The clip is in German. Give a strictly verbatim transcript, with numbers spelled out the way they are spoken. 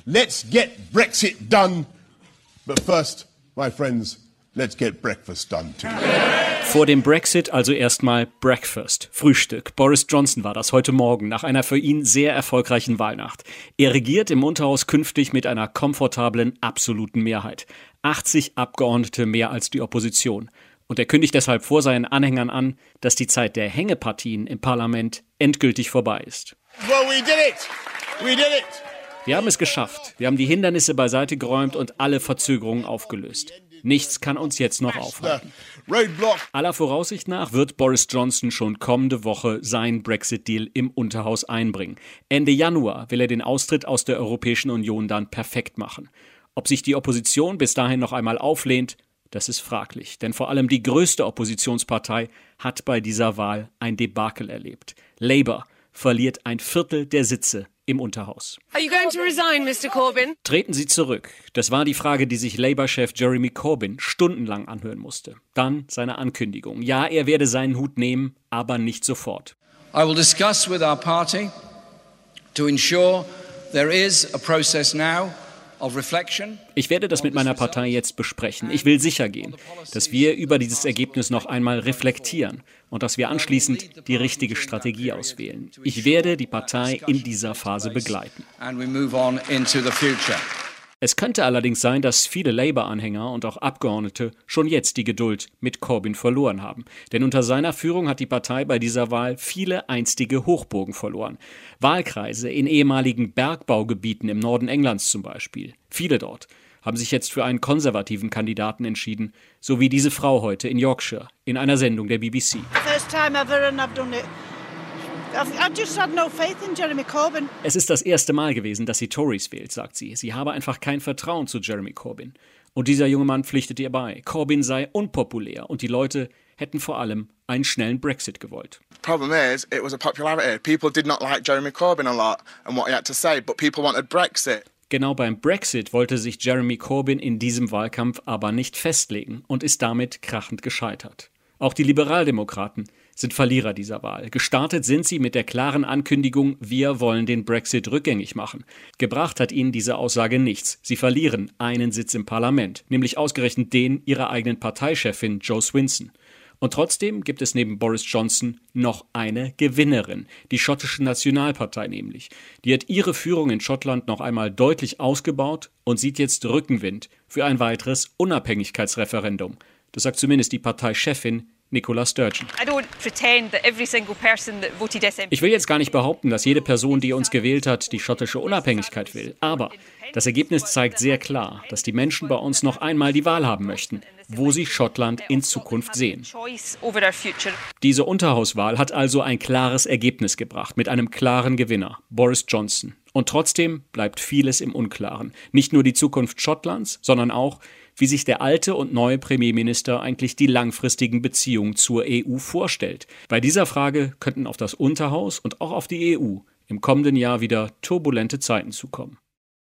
Let's get Brexit done. But first, my friends, let's get breakfast done too. Vor dem Brexit also erstmal Breakfast, Frühstück. Boris Johnson war das heute Morgen nach einer für ihn sehr erfolgreichen Wahlnacht. Er regiert im Unterhaus künftig mit einer komfortablen, absoluten Mehrheit. achtzig Abgeordnete mehr als die Opposition. Und er kündigt deshalb vor seinen Anhängern an, dass die Zeit der Hängepartien im Parlament endgültig vorbei ist. Well, we did it. We did it. Wir haben es geschafft. Wir haben die Hindernisse beiseite geräumt und alle Verzögerungen aufgelöst. Nichts kann uns jetzt noch aufhalten. Aller Voraussicht nach wird Boris Johnson schon kommende Woche seinen Brexit-Deal im Unterhaus einbringen. Ende Januar will er den Austritt aus der Europäischen Union dann perfekt machen. Ob sich die Opposition bis dahin noch einmal auflehnt, das ist fraglich. Denn vor allem die größte Oppositionspartei hat bei dieser Wahl ein Debakel erlebt. Labour verliert ein Viertel der Sitze im Unterhaus. Are you going to resign, Mister Corbyn? Treten Sie zurück. Das war die Frage, die sich Labour-Chef Jeremy Corbyn stundenlang anhören musste. Dann seine Ankündigung. Ja, er werde seinen Hut nehmen, aber nicht sofort. I will discuss with our party to ensure there is a process now of reflection. Ich werde das mit meiner Partei jetzt besprechen. Ich will sicher gehen, dass wir über dieses Ergebnis noch einmal reflektieren und dass wir anschließend die richtige Strategie auswählen. Ich werde die Partei in dieser Phase begleiten. Es könnte allerdings sein, dass viele Labour-Anhänger und auch Abgeordnete schon jetzt die Geduld mit Corbyn verloren haben. Denn unter seiner Führung hat die Partei bei dieser Wahl viele einstige Hochburgen verloren. Wahlkreise in ehemaligen Bergbaugebieten im Norden Englands zum Beispiel. Viele dort haben sich jetzt für einen konservativen Kandidaten entschieden, so wie diese Frau heute in Yorkshire in einer Sendung der B B C. First time ever and I've done it. I just had no faith in Jeremy Corbyn. Es ist das erste Mal gewesen, dass sie Tories wählt, sagt sie. Sie habe einfach kein Vertrauen zu Jeremy Corbyn. Und dieser junge Mann pflichtet ihr bei. Corbyn sei unpopulär und die Leute hätten vor allem einen schnellen Brexit gewollt. Problem is, it was a popularity. People did not like Jeremy Corbyn a lot and what he had to say, but people wanted Brexit. Genau beim Brexit wollte sich Jeremy Corbyn in diesem Wahlkampf aber nicht festlegen und ist damit krachend gescheitert. Auch die Liberaldemokraten sind Verlierer dieser Wahl. Gestartet sind sie mit der klaren Ankündigung, wir wollen den Brexit rückgängig machen. Gebracht hat ihnen diese Aussage nichts. Sie verlieren einen Sitz im Parlament, nämlich ausgerechnet den ihrer eigenen Parteichefin Jo Swinson. Und trotzdem gibt es neben Boris Johnson noch eine Gewinnerin, die schottische Nationalpartei nämlich. Die hat ihre Führung in Schottland noch einmal deutlich ausgebaut und sieht jetzt Rückenwind für ein weiteres Unabhängigkeitsreferendum. Das sagt zumindest die Parteichefin Nicola Sturgeon. Ich will jetzt gar nicht behaupten, dass jede Person, die uns gewählt hat, die schottische Unabhängigkeit will. Aber das Ergebnis zeigt sehr klar, dass die Menschen bei uns noch einmal die Wahl haben möchten, wo sie Schottland in Zukunft sehen. Diese Unterhauswahl hat also ein klares Ergebnis gebracht, mit einem klaren Gewinner, Boris Johnson. Und trotzdem bleibt vieles im Unklaren. Nicht nur die Zukunft Schottlands, sondern auch, wie sich der alte und neue Premierminister eigentlich die langfristigen Beziehungen zur E U vorstellt. Bei dieser Frage könnten auf das Unterhaus und auch auf die E U im kommenden Jahr wieder turbulente Zeiten zukommen.